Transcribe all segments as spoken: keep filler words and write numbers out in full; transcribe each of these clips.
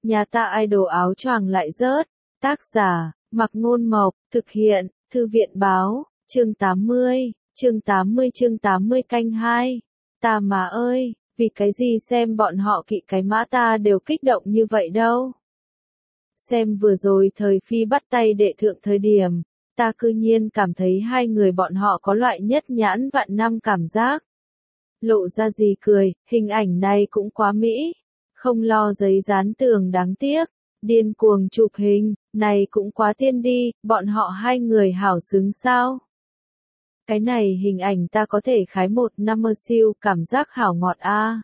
Nhà ta idol áo choàng lại rớt. Tác giả, Mặc Ngôn Mộc, thực hiện, Thư viện Báo, chương tám mươi, chương tám mươi chương tám mươi canh hai. Ta má ơi, vì cái gì xem bọn họ kỵ cái mã ta đều kích động như vậy đâu. Xem vừa rồi thời phi bắt tay đệ thượng thời điểm, ta cư nhiên cảm thấy hai người bọn họ có loại nhất nhãn vạn năm cảm giác. Lộ ra gì cười, hình ảnh này cũng quá mỹ. Không lo giấy dán tường đáng tiếc, điên cuồng chụp hình, này cũng quá tiên đi, bọn họ hai người hảo xứng sao. Cái này hình ảnh ta có thể khái một năm mơ siêu, cảm giác hảo ngọt a.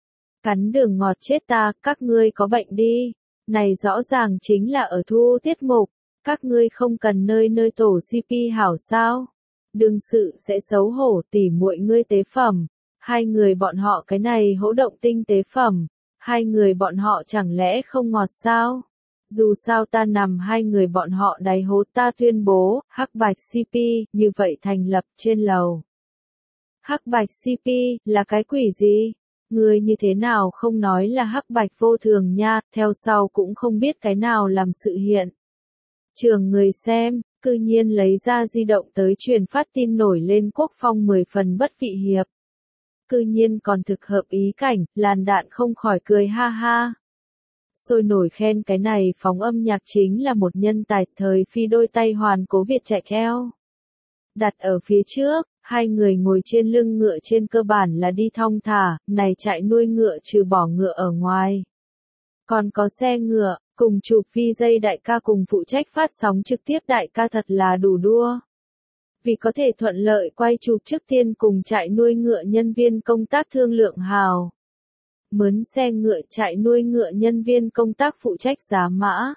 Cắn đường ngọt chết ta, các ngươi có bệnh đi. Này rõ ràng chính là ở thu tiết mục, các ngươi không cần nơi nơi tổ xê pê hảo sao. Đương sự sẽ xấu hổ tỉ muội ngươi tế phẩm, hai người bọn họ cái này hỗ động tinh tế phẩm, hai người bọn họ chẳng lẽ không ngọt sao? Dù sao ta nằm hai người bọn họ đáy hố ta tuyên bố, hắc bạch xê pê, như vậy thành lập trên lầu. Hắc bạch xê pê, là cái quỷ gì? Người như thế nào không nói là hắc bạch vô thường nha, theo sau cũng không biết cái nào làm sự hiện. Trường người xem, cư nhiên lấy ra di động tới truyền phát tin nổi lên quốc phong mười phần bất vị hiệp. Cư nhiên còn thực hợp ý cảnh, làn đạn không khỏi cười ha ha. Sôi nổi khen cái này phóng âm nhạc chính là một nhân tài thời phi đôi tay hoàn cố Việt chạy theo. Đặt ở phía trước, hai người ngồi trên lưng ngựa trên cơ bản là đi thong thả, này chạy nuôi ngựa trừ bỏ ngựa ở ngoài. Còn có xe ngựa, cùng chụp vi dây đại ca cùng phụ trách phát sóng trực tiếp đại ca thật là đủ đua. Vì có thể thuận lợi quay chụp trước tiên cùng chạy nuôi ngựa nhân viên công tác thương lượng hào. Mướn xe ngựa chạy nuôi ngựa nhân viên công tác phụ trách giá mã.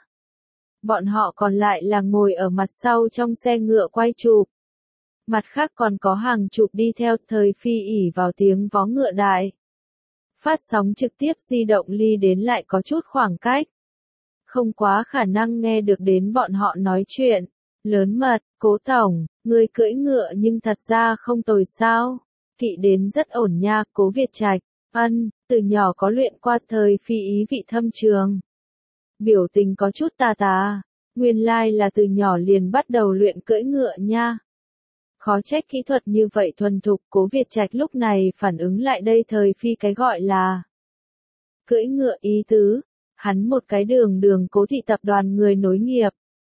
Bọn họ còn lại là ngồi ở mặt sau trong xe ngựa quay chụp. Mặt khác còn có hàng chục đi theo thời phi ỉ vào tiếng vó ngựa đại. Phát sóng trực tiếp di động ly đến lại có chút khoảng cách. Không quá khả năng nghe được đến bọn họ nói chuyện. Lớn mật, Cố tổng, người cưỡi ngựa nhưng thật ra không tồi sao. Kỵ đến rất ổn nha, Cố Việt Trạch. Ân, từ nhỏ có luyện qua thời phi ý vị thâm trường. Biểu tình có chút tà tà. Nguyên lai là từ nhỏ liền bắt đầu luyện cưỡi ngựa nha. Khó trách kỹ thuật như vậy thuần thục, Cố Việt Trạch lúc này phản ứng lại đây thời phi cái gọi là cưỡi ngựa ý tứ. Hắn một cái đường đường Cố thị tập đoàn người nối nghiệp.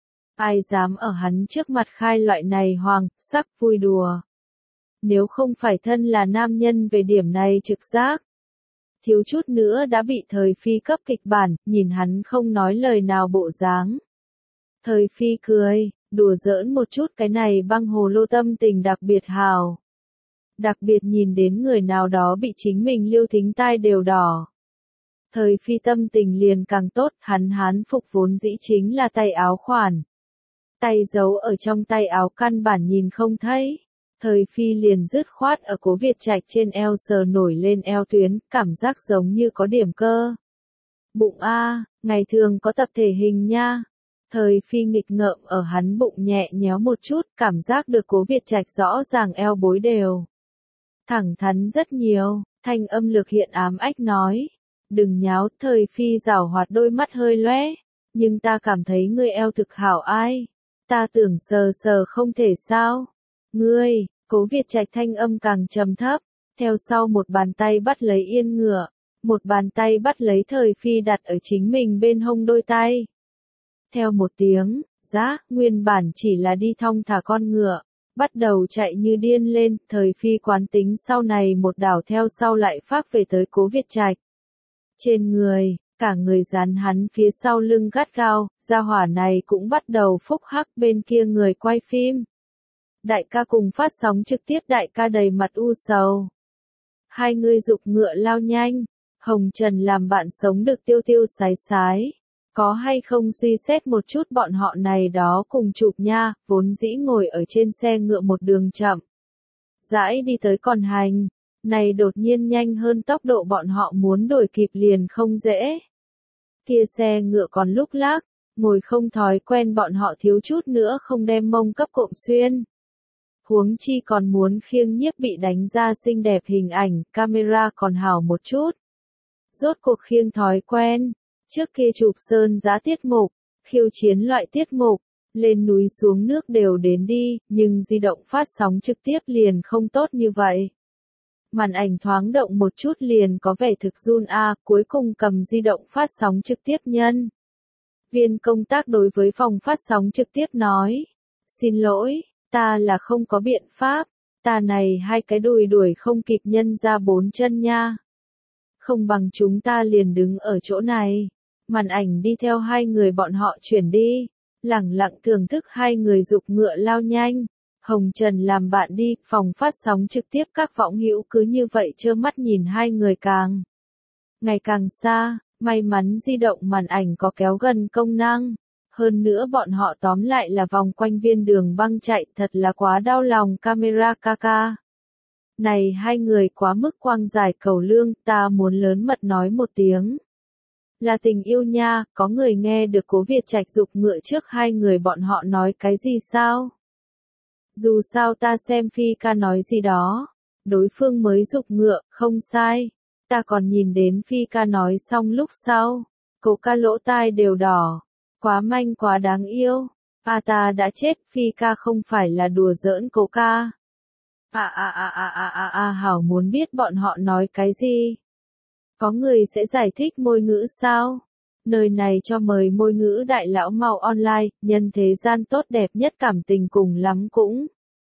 Ai dám ở hắn trước mặt khai loại này hoàng, sắc vui đùa. Nếu không phải thân là nam nhân về điểm này trực giác. Thiếu chút nữa đã bị thời phi cấp kịch bản, nhìn hắn không nói lời nào bộ dáng. Thời phi cười, đùa giỡn một chút cái này băng hồ lô tâm tình đặc biệt hào. Đặc biệt nhìn đến người nào đó bị chính mình liêu thính tai đều đỏ. Thời phi tâm tình liền càng tốt, hắn hán phục vốn dĩ chính là tay áo khoản. Tay giấu ở trong tay áo căn bản nhìn không thấy. Thời phi liền dứt khoát ở Cố Việt Trạch trên eo sờ nổi lên eo tuyến, cảm giác giống như có điểm cơ. Bụng a, ngày thường có tập thể hình nha. Thời phi nghịch ngợm ở hắn bụng nhẹ nhéo một chút, cảm giác được Cố Việt Trạch rõ ràng eo bối đều. Thẳng thắn rất nhiều, thanh âm lực hiện ám ách nói. Đừng nháo, thời phi giảo hoạt đôi mắt hơi lóe. Nhưng ta cảm thấy ngươi eo thực hảo ai. Ta tưởng sờ sờ không thể sao. Ngươi, Cố Việt Trạch thanh âm càng trầm thấp. Theo sau một bàn tay bắt lấy yên ngựa. Một bàn tay bắt lấy thời phi đặt ở chính mình bên hông đôi tay. Theo một tiếng, giá, nguyên bản chỉ là đi thong thả con ngựa. Bắt đầu chạy như điên lên, thời phi quán tính sau này một đảo theo sau lại phát về tới Cố Việt Trạch. Trên người, cả người dán hắn phía sau lưng gắt gao, gia hỏa này cũng bắt đầu phúc hắc bên kia người quay phim. Đại ca cùng phát sóng trực tiếp đại ca đầy mặt u sầu. Hai người dục ngựa lao nhanh, Hồng Trần làm bạn sống được tiêu tiêu sái sái. Có hay không suy xét một chút bọn họ này đó cùng chụp nha, vốn dĩ ngồi ở trên xe ngựa một đường chậm. Rãi đi tới còn hành, này đột nhiên nhanh hơn tốc độ bọn họ muốn đuổi kịp liền không dễ. Kia xe ngựa còn lúc lác, ngồi không thói quen bọn họ thiếu chút nữa không đem mông cấp cộm xuyên. Huống chi còn muốn khiêng nhiếp bị đánh ra xinh đẹp hình ảnh, camera còn hảo một chút. Rốt cuộc khiêng thói quen. Trước kia chụp sơn giá tiết mục, khiêu chiến loại tiết mục, lên núi xuống nước đều đến đi, nhưng di động phát sóng trực tiếp liền không tốt như vậy. Màn ảnh thoáng động một chút liền có vẻ thực run a, cuối cùng cầm di động phát sóng trực tiếp nhân. Viên công tác đối với phòng phát sóng trực tiếp nói, xin lỗi, ta là không có biện pháp, ta này hai cái đùi đuổi không kịp nhân ra bốn chân nha. Không bằng chúng ta liền đứng ở chỗ này, màn ảnh đi theo hai người bọn họ chuyển đi, lẳng lặng thưởng thức hai người giục ngựa lao nhanh. Hồng Trần làm bạn đi, phòng phát sóng trực tiếp các võng hữu cứ như vậy trơ mắt nhìn hai người càng ngày càng xa, may mắn di động màn ảnh có kéo gần công năng. Hơn nữa bọn họ tóm lại là vòng quanh viên đường băng chạy, thật là quá đau lòng camera ca ca. Này hai người quá mức quang giải cầu lương, ta muốn lớn mật nói một tiếng. Là tình yêu nha, có người nghe được Cố Việt Trạch giục ngựa trước hai người bọn họ nói cái gì sao? Dù sao ta xem Phi ca nói gì đó, đối phương mới giục ngựa, không sai. Ta còn nhìn đến Phi ca nói xong lúc sau, Cố ca lỗ tai đều đỏ, quá manh quá đáng yêu. À ta đã chết, Phi ca không phải là đùa giỡn Cố ca. À à à à à à à hảo muốn biết bọn họ nói cái gì. Có người sẽ giải thích môi ngữ sao? Nơi này cho mời môi ngữ đại lão mau online, nhân thế gian tốt đẹp nhất cảm tình cùng lắm cũng.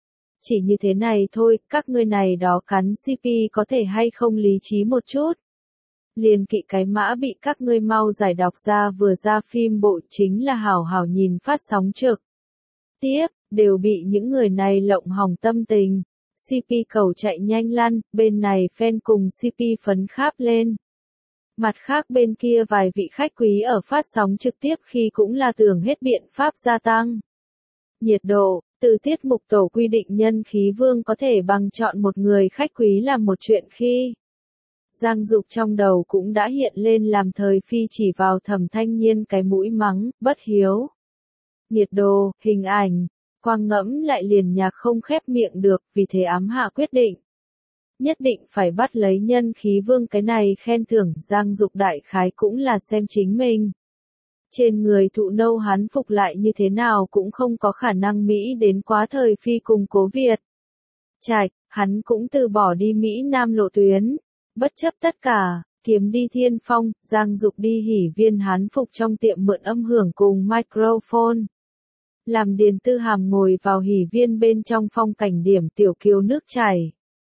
Chỉ như thế này thôi, các ngươi này đó cắn xê pê có thể hay không lý trí một chút. Liền kỵ cái mã bị các ngươi mau giải đọc ra vừa ra phim bộ chính là hảo hảo nhìn phát sóng trực tiếp, đều bị những người này lộng hỏng tâm tình. xê pê cầu chạy nhanh lăn, bên này fan cùng xê pê phấn kháp lên. Mặt khác bên kia vài vị khách quý ở phát sóng trực tiếp khi cũng là tưởng hết biện pháp gia tăng nhiệt độ, từ tiết mục tổ quy định nhân khí vương có thể bằng chọn một người khách quý làm một chuyện khi. Giang Dục trong đầu cũng đã hiện lên làm thời phi chỉ vào Thẩm Thanh Nhiên cái mũi mắng, bất hiếu. Nhiệt độ, hình ảnh, quang ngẫm lại liền nhạc không khép miệng được, vì thế ám hạ quyết định. Nhất định phải bắt lấy nhân khí vương cái này khen thưởng, Giang Dục đại khái cũng là xem chính mình. Trên người thụ nâu hắn phục lại như thế nào cũng không có khả năng Mỹ đến quá thời phi cùng Cố Việt Trạch, hắn cũng từ bỏ đi Mỹ Nam lộ tuyến. Bất chấp tất cả, kiếm đi Thiên Phong, Giang Dục đi hỉ viên hắn phục trong tiệm mượn âm hưởng cùng microphone. Làm Điền Tư Hàm ngồi vào hỉ viên bên trong phong cảnh điểm tiểu kiều nước chảy.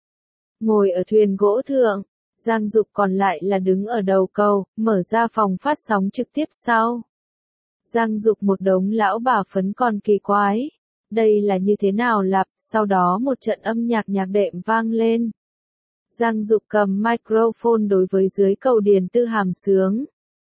Ngồi ở thuyền gỗ thượng, Giang Dục còn lại là đứng ở đầu cầu, mở ra phòng phát sóng trực tiếp sau. Giang Dục một đống lão bà phấn còn kỳ quái. Đây là như thế nào lặp, sau đó một trận âm nhạc nhạc đệm vang lên. Giang Dục cầm microphone đối với dưới cầu Điền Tư Hàm sướng.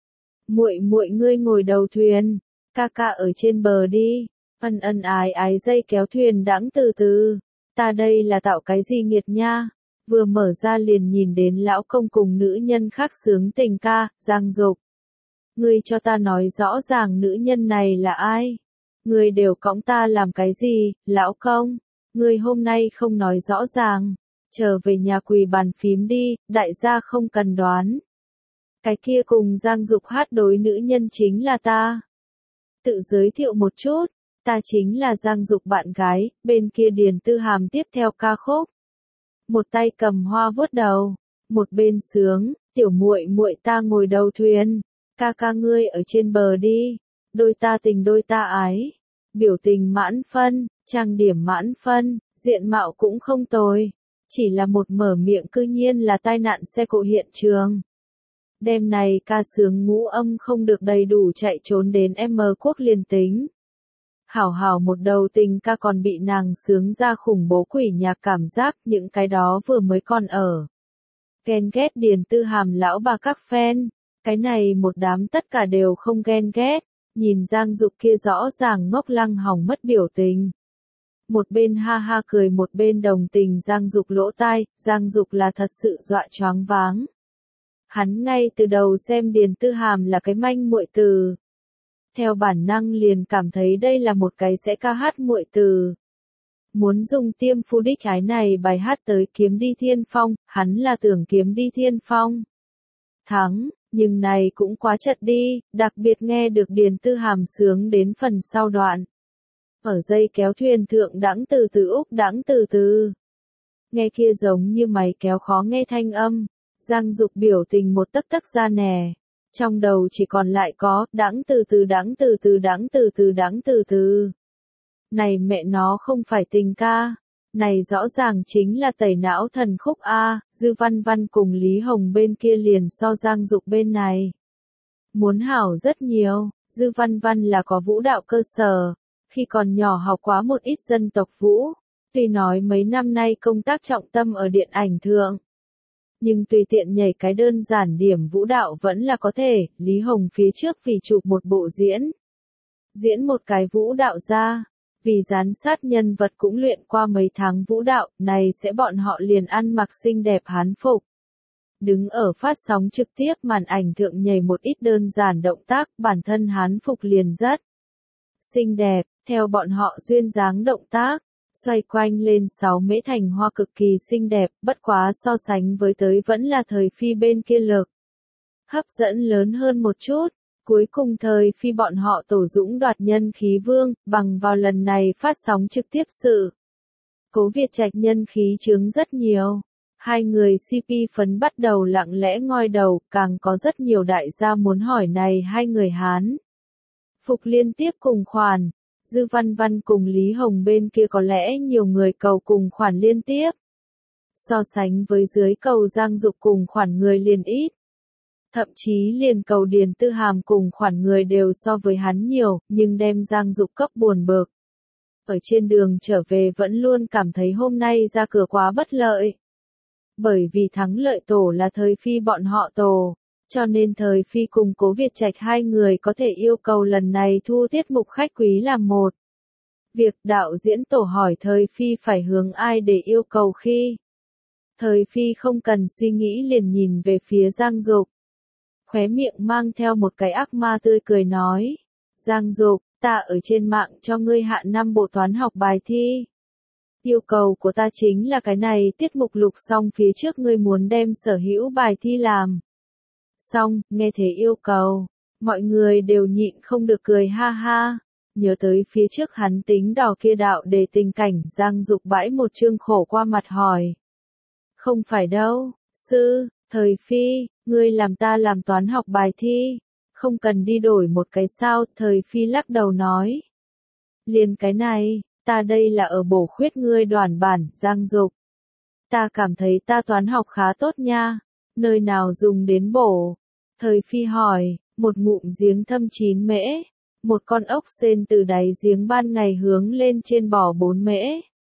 Muội muội ngươi ngồi đầu thuyền, ca ca ở trên bờ đi, ân ân ái ái dây kéo thuyền đãng từ từ. Ta đây là tạo cái gì nghiệt nha? Vừa mở ra liền nhìn đến lão công cùng nữ nhân khác sướng tình ca, Giang Dục. Ngươi cho ta nói rõ ràng nữ nhân này là ai? Ngươi đều cõng ta làm cái gì, lão công? Ngươi hôm nay không nói rõ ràng. Trở về nhà quỳ bàn phím đi, đại gia không cần đoán. Cái kia cùng Giang Dục hát đối nữ nhân chính là ta. Tự giới thiệu một chút, ta chính là Giang Dục bạn gái, bên kia Điền Tư Hàm tiếp theo ca khúc. Một tay cầm hoa vuốt đầu, một bên sướng, tiểu muội muội ta ngồi đầu thuyền, ca ca ngươi ở trên bờ đi, đôi ta tình đôi ta ái, biểu tình mãn phân, trang điểm mãn phân, diện mạo cũng không tồi, chỉ là một mở miệng cư nhiên là tai nạn xe cộ hiện trường. Đêm này ca sướng ngũ âm không được đầy đủ chạy trốn đến M quốc liền tính. Hảo hảo một đầu tình ca còn bị nàng sướng ra khủng bố quỷ nhạc cảm giác, những cái đó vừa mới còn ở. Ghen ghét Điền Tư Hàm lão bà các fan, cái này một đám tất cả đều không ghen ghét, nhìn Giang Dục kia rõ ràng ngốc lăng hỏng mất biểu tình. Một bên ha ha cười một bên đồng tình Giang Dục lỗ tai, Giang Dục là thật sự dọa choáng váng. Hắn ngay từ đầu xem Điền Tư Hàm là cái manh muội từ. Theo bản năng liền cảm thấy đây là một cái sẽ ca hát muội từ. Muốn dùng tiêm phu đích cái này bài hát tới kiếm đi Thiên Phong, hắn là tưởng kiếm đi Thiên Phong. Thắng, Nhưng này cũng quá chật đi, đặc biệt nghe được Điền Tư Hàm sướng đến phần sau đoạn. Ở dây kéo thuyền thượng đãng từ từ úc đãng từ từ. Nghe kia giống như máy kéo khó nghe thanh âm. Giang Dục biểu tình một tấc tấc ra nè. Trong đầu chỉ còn lại có đãng từ từ đãng từ từ đãng từ từ đãng từ từ. Này mẹ nó không phải tình ca. Này rõ ràng chính là tẩy não thần khúc A, Dư Văn Văn cùng Lý Hồng bên kia liền so Giang Dục bên này. Muốn hảo rất nhiều, Dư Văn Văn là có vũ đạo cơ sở, khi còn nhỏ học quá một ít dân tộc vũ, tuy nói mấy năm nay công tác trọng tâm ở điện ảnh thượng. Nhưng tùy tiện nhảy cái đơn giản điểm vũ đạo vẫn là có thể, Lý Hồng phía trước vì chụp một bộ diễn. Diễn một cái vũ đạo ra. Vì giám sát nhân vật cũng luyện qua mấy tháng vũ đạo, này sẽ bọn họ liền ăn mặc xinh đẹp hán phục. Đứng ở phát sóng trực tiếp màn ảnh thượng nhảy một ít đơn giản động tác, bản thân hán phục liền rất xinh đẹp, theo bọn họ duyên dáng động tác, xoay quanh lên sáu mễ thành hoa cực kỳ xinh đẹp, bất quá so sánh với tới vẫn là thời phi bên kia lực. Hấp dẫn lớn hơn một chút. Cuối cùng thời phi bọn họ tổ dũng đoạt nhân khí vương, bằng vào lần này phát sóng trực tiếp sự. Cố Việt Trạch nhân khí chướng rất nhiều. Hai người xê pê phấn bắt đầu lặng lẽ ngoi đầu, càng có rất nhiều đại gia muốn hỏi này hai người Hán. Phục liên tiếp cùng khoản, Dư Văn Văn cùng Lý Hồng bên kia có lẽ nhiều người cầu cùng khoản liên tiếp. So sánh với dưới cầu Giang Dục cùng khoản người liền ít. Thậm chí liền cầu Điền Tư Hàm cùng khoản người đều so với hắn nhiều, nhưng đem Giang Dục cấp buồn bực. Ở trên đường trở về vẫn luôn cảm thấy hôm nay ra cửa quá bất lợi. Bởi vì thắng lợi tổ là thời phi bọn họ tổ, cho nên thời phi cùng Cố Việt Trạch hai người có thể yêu cầu lần này thu tiết mục khách quý làm một. Việc đạo diễn tổ hỏi thời phi phải hướng ai để yêu cầu khi. Thời phi không cần suy nghĩ liền nhìn về phía Giang Dục. Khóe miệng mang theo một cái ác ma tươi cười nói. Giang Dục, ta ở trên mạng cho ngươi hạ năm bộ toán học bài thi. Yêu cầu của ta chính là cái này tiết mục lục xong phía trước ngươi muốn đem sở hữu bài thi làm. Xong, nghe thế yêu cầu. Mọi người đều nhịn không được cười ha ha. Nhớ tới phía trước hắn tính đỏ kia đạo để tình cảnh Giang Dục bãi một chương khổ qua mặt hỏi. Không phải đâu, sư, thời phi. Ngươi làm ta làm toán học bài thi, không cần đi đổi một cái sao, thời phi lắc đầu nói. Liền cái này, ta đây là ở bổ khuyết ngươi đoàn bản, Giang Dục. Ta cảm thấy ta toán học khá tốt nha, nơi nào dùng đến bổ. Thời phi hỏi, một ngụm giếng thâm chín mễ, một con ốc sên từ đáy giếng ban ngày hướng lên trên bò bốn mễ.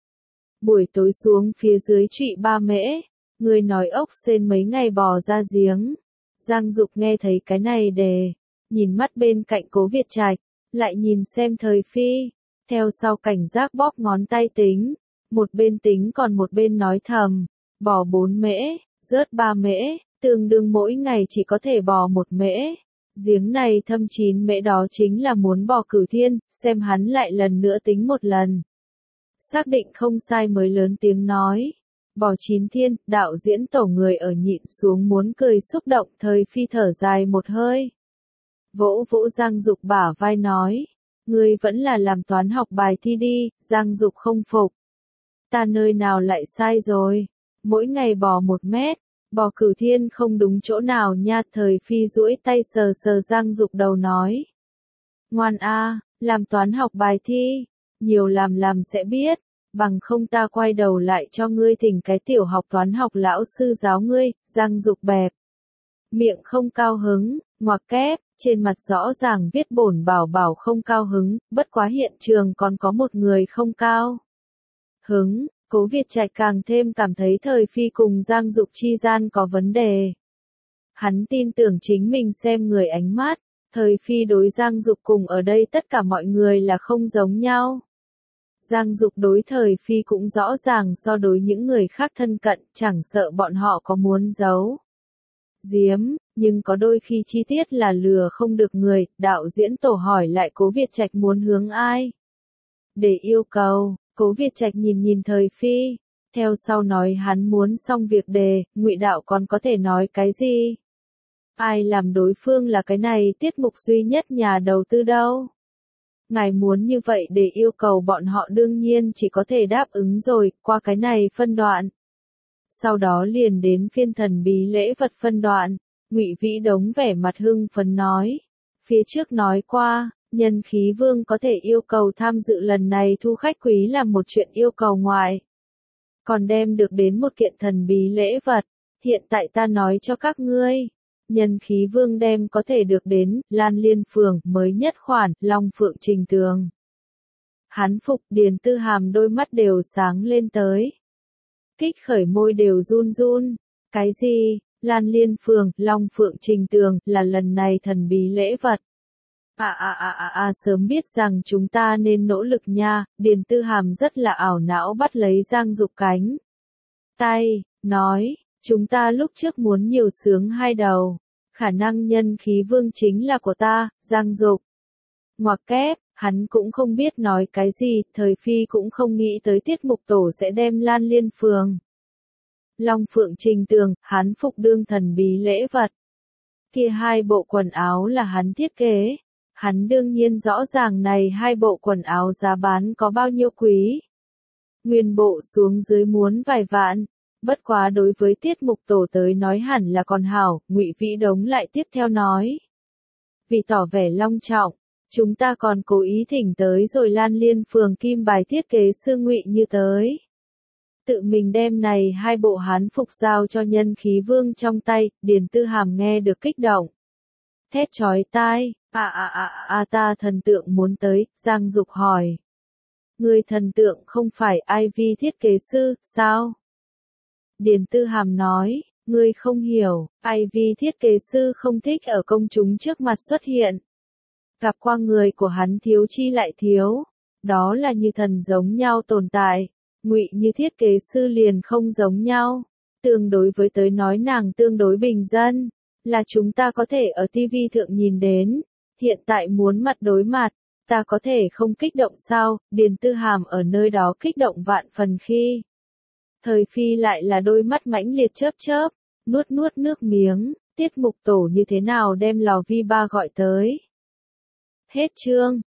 Buổi tối xuống phía dưới trụy ba mễ. Người nói ốc sên mấy ngày bò ra giếng. Giang Dục nghe thấy cái này đề, nhìn mắt bên cạnh Cố Việt Trạch, lại nhìn xem thời phi, theo sau cảnh giác bóp ngón tay tính, một bên tính còn một bên nói thầm, bò bốn mễ, rớt ba mễ, tương đương mỗi ngày chỉ có thể bò một mễ. Giếng này thâm chín mễ đó chính là muốn bò Cửu Thiên, xem hắn lại lần nữa tính một lần. Xác định không sai mới lớn tiếng nói. Bò chín thiên, đạo diễn tổ người ở nhịn xuống muốn cười xúc động, thời phi thở dài một hơi. Vỗ vỗ Giang Dục bả vai nói, ngươi vẫn là làm toán học bài thi đi, Giang Dục không phục. Ta nơi nào lại sai rồi, mỗi ngày bò một mét, bò Cửu Thiên không đúng chỗ nào nha, thời phi duỗi tay sờ sờ Giang Dục đầu nói. Ngoan a, làm toán học bài thi, nhiều làm làm sẽ biết. Bằng không ta quay đầu lại cho ngươi thỉnh cái tiểu học toán học lão sư giáo ngươi, Giang Dục bẹp. Miệng không cao hứng, ngoặc kép, trên mặt rõ ràng viết bổn bảo bảo không cao hứng, bất quá hiện trường còn có một người không cao hứng. Cố Việt Trạch càng thêm cảm thấy thời phi cùng Giang Dục chi gian có vấn đề. Hắn tin tưởng chính mình xem người ánh mắt, thời phi đối Giang Dục cùng ở đây tất cả mọi người là không giống nhau. Giang Dục đối thời phi cũng rõ ràng so đối những người khác thân cận, chẳng sợ bọn họ có muốn giấu giếm, nhưng có đôi khi chi tiết là lừa không được người, đạo diễn tổ hỏi lại Cố Việt Trạch muốn hướng ai. Để yêu cầu, Cố Việt Trạch nhìn nhìn thời phi, theo sau nói hắn muốn xong việc đề, Ngụy đạo còn có thể nói cái gì? Ai làm đối phương là cái này tiết mục duy nhất nhà đầu tư đâu. Ngài muốn như vậy để yêu cầu bọn họ đương nhiên chỉ có thể đáp ứng rồi, qua cái này phân đoạn. Sau đó liền đến phiên thần bí lễ vật phân đoạn, Ngụy Vĩ Đống vẻ mặt hưng phấn nói. Phía trước nói qua, Nhân Khí Vương có thể yêu cầu tham dự lần này thu khách quý là một chuyện yêu cầu ngoại. Còn đem được đến một kiện thần bí lễ vật, hiện tại ta nói cho các ngươi. Nhân Khí Vương đem có thể được đến, Lan Liên Phường, mới nhất khoản, Long Phượng Trình Tường. Hắn phục Điền Tư Hàm đôi mắt đều sáng lên tới. Kích khởi môi đều run run. Cái gì, Lan Liên Phường, Long Phượng Trình Tường, là lần này thần bí lễ vật. À à à à à sớm biết rằng chúng ta nên nỗ lực nha, Điền Tư Hàm rất là ảo não bắt lấy Giang Dục cánh tay, nói. Chúng ta lúc trước muốn nhiều sướng hai đầu. Khả năng Nhân Khí Vương chính là của ta, Giang Dục. Ngoặc kép, hắn cũng không biết nói cái gì, thời phi cũng không nghĩ tới tiết mục tổ sẽ đem Lan Liên Phường. Long Phượng Trình Tường, hắn phục đương thần bí lễ vật. Kia hai bộ quần áo là hắn thiết kế. Hắn đương nhiên rõ ràng này hai bộ quần áo giá bán có bao nhiêu quý. Nguyên bộ xuống dưới muốn vài vạn. Bất quá đối với tiết mục tổ tới nói hẳn là còn hảo, Ngụy Vĩ Đống lại tiếp theo nói. Vì tỏ vẻ long trọng, chúng ta còn cố ý thỉnh tới rồi Lan Liên Phường kim bài thiết kế sư Ngụy Như tới. Tự mình đem này hai bộ hán phục giao cho Nhân Khí Vương trong tay, Điền Tư Hàm nghe được kích động. Thét chói tai, à à à à ta thần tượng muốn tới, Giang Dục hỏi. Người thần tượng không phải i vê thiết kế sư, sao? Điền Tư Hàm nói, ngươi không hiểu, i vê thiết kế sư không thích ở công chúng trước mặt xuất hiện. Gặp qua người của hắn thiếu chi lại thiếu, đó là như thần giống nhau tồn tại, Ngụy Như thiết kế sư liền không giống nhau. Tương đối với tới nói nàng tương đối bình dân, là chúng ta có thể ở ti vi thượng nhìn đến, hiện tại muốn mặt đối mặt, ta có thể không kích động sao, Điền Tư Hàm ở nơi đó kích động vạn phần khi. Thời phi lại là đôi mắt mãnh liệt chớp chớp, nuốt nuốt nước miếng, tiết mục tổ như thế nào đem lò vi ba gọi tới. Hết chương.